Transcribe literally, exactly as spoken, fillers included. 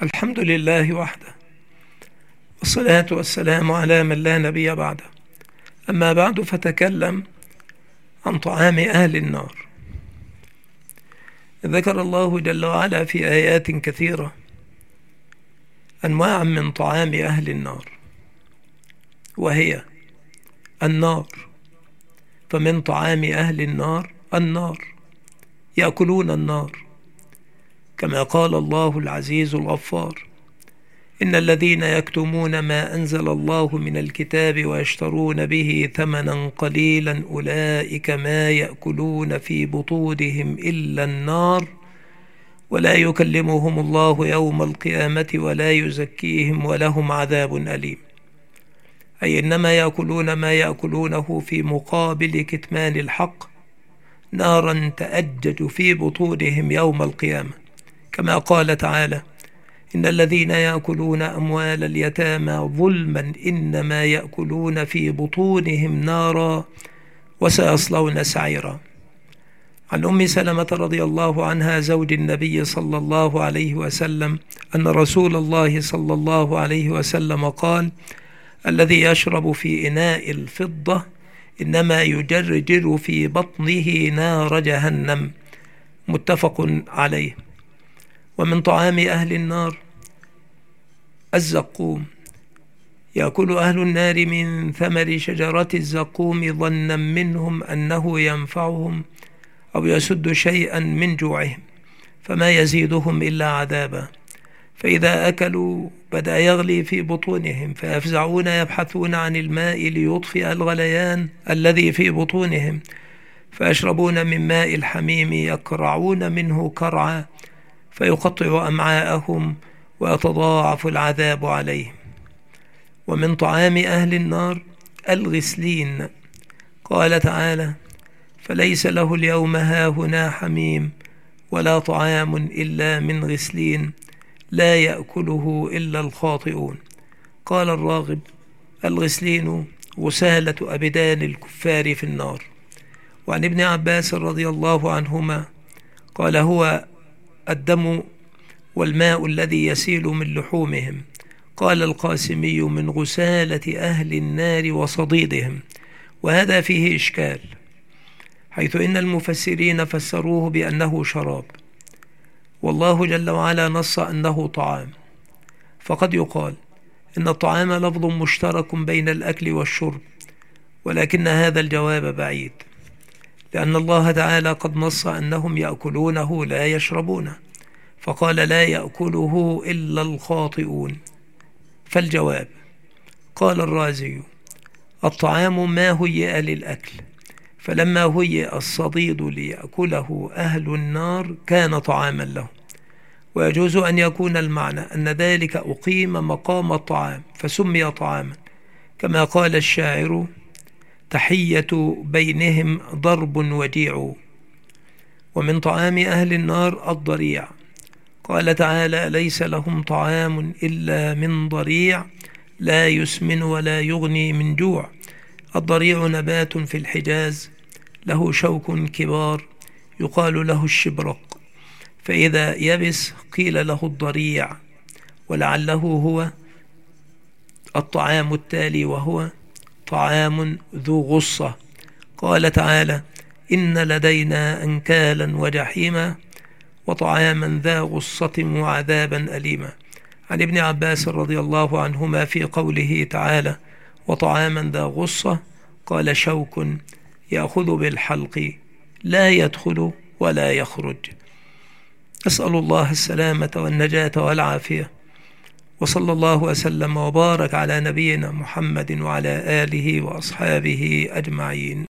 الحمد لله وحده، والصلاة والسلام على من لا نبي بعده. أما بعد، فتكلم عن طعام أهل النار. ذكر الله جل وعلا في آيات كثيرة أنواع من طعام أهل النار، وهي النار. فمن طعام أهل النار النار، يأكلون النار، كما قال الله العزيز الغفار: إن الذين يكتمون ما أنزل الله من الكتاب ويشترون به ثمنا قليلا أولئك ما يأكلون في بطونهم إلا النار ولا يكلمهم الله يوم القيامة ولا يزكيهم ولهم عذاب أليم. أي إنما يأكلون ما يأكلونه في مقابل كتمان الحق، نارا تأجج في بطونهم يوم القيامة، كما قال تعالى: إن الذين يأكلون أموال اليتامى ظلما إنما يأكلون في بطونهم نارا وسيصلون سعيرا. عن أم سلمة رضي الله عنها زوج النبي صلى الله عليه وسلم أن رسول الله صلى الله عليه وسلم قال: الذي يشرب في إناء الفضة إنما يجرجر في بطنه نار جهنم. متفق عليه. ومن طعام أهل النار الزقوم. يأكل أهل النار من ثمر شجرة الزقوم ظنا منهم أنه ينفعهم أو يسد شيئا من جوعهم، فما يزيدهم إلا عذابا. فإذا أكلوا بدأ يغلي في بطونهم، فيفزعون يبحثون عن الماء ليطفئ الغليان الذي في بطونهم، فيشربون من ماء الحميم يكرعون منه كرعا، فيقطع أمعاءهم ويتضاعف العذاب عليهم. ومن طعام أهل النار الغسلين. قال تعالى: فليس له اليوم هاهنا حميم ولا طعام إلا من غسلين لا يأكله إلا الخاطئون. قال الراغب: الغسلين غسالة أبدان الكفار في النار. وعن ابن عباس رضي الله عنهما قال: هو الدم والماء الذي يسيل من لحومهم. قال القاسمي: من غسالة أهل النار وصديدهم. وهذا فيه إشكال، حيث إن المفسرين فسروه بأنه شراب، والله جل وعلا نص أنه طعام. فقد يقال إن الطعام لفظ مشترك بين الأكل والشرب، ولكن هذا الجواب بعيد، لأن الله تعالى قد نص أنهم يأكلونه لا يشربونه، فقال: لا يأكله إلا الخاطئون. فالجواب: قال الرازي: الطعام ما هيئ للأكل، فلما هيئ الصديد ليأكله أهل النار كان طعاما له. ويجوز أن يكون المعنى أن ذلك أقيم مقام الطعام فسمي طعاما، كما قال الشاعر: تحية بينهم ضرب وجيع. ومن طعام أهل النار الضريع. قال تعالى: ليس لهم طعام إلا من ضريع لا يسمن ولا يغني من جوع. الضريع نبات في الحجاز له شوك كبار يقال له الشبرق، فإذا يبس قيل له الضريع، ولعله هو الطعام التالي، وهو طعام ذو غصة. قال تعالى: إن لدينا أنكالا وجحيما وطعاما ذا غصة وعذابا أليما. عن ابن عباس رضي الله عنهما في قوله تعالى: وطعاما ذا غصة، قال: شوك يأخذ بالحلق لا يدخل ولا يخرج. أسأل الله السلامة والنجاة والعافية، وصلى الله وسلم وبارك على نبينا محمد وعلى آله وأصحابه أجمعين.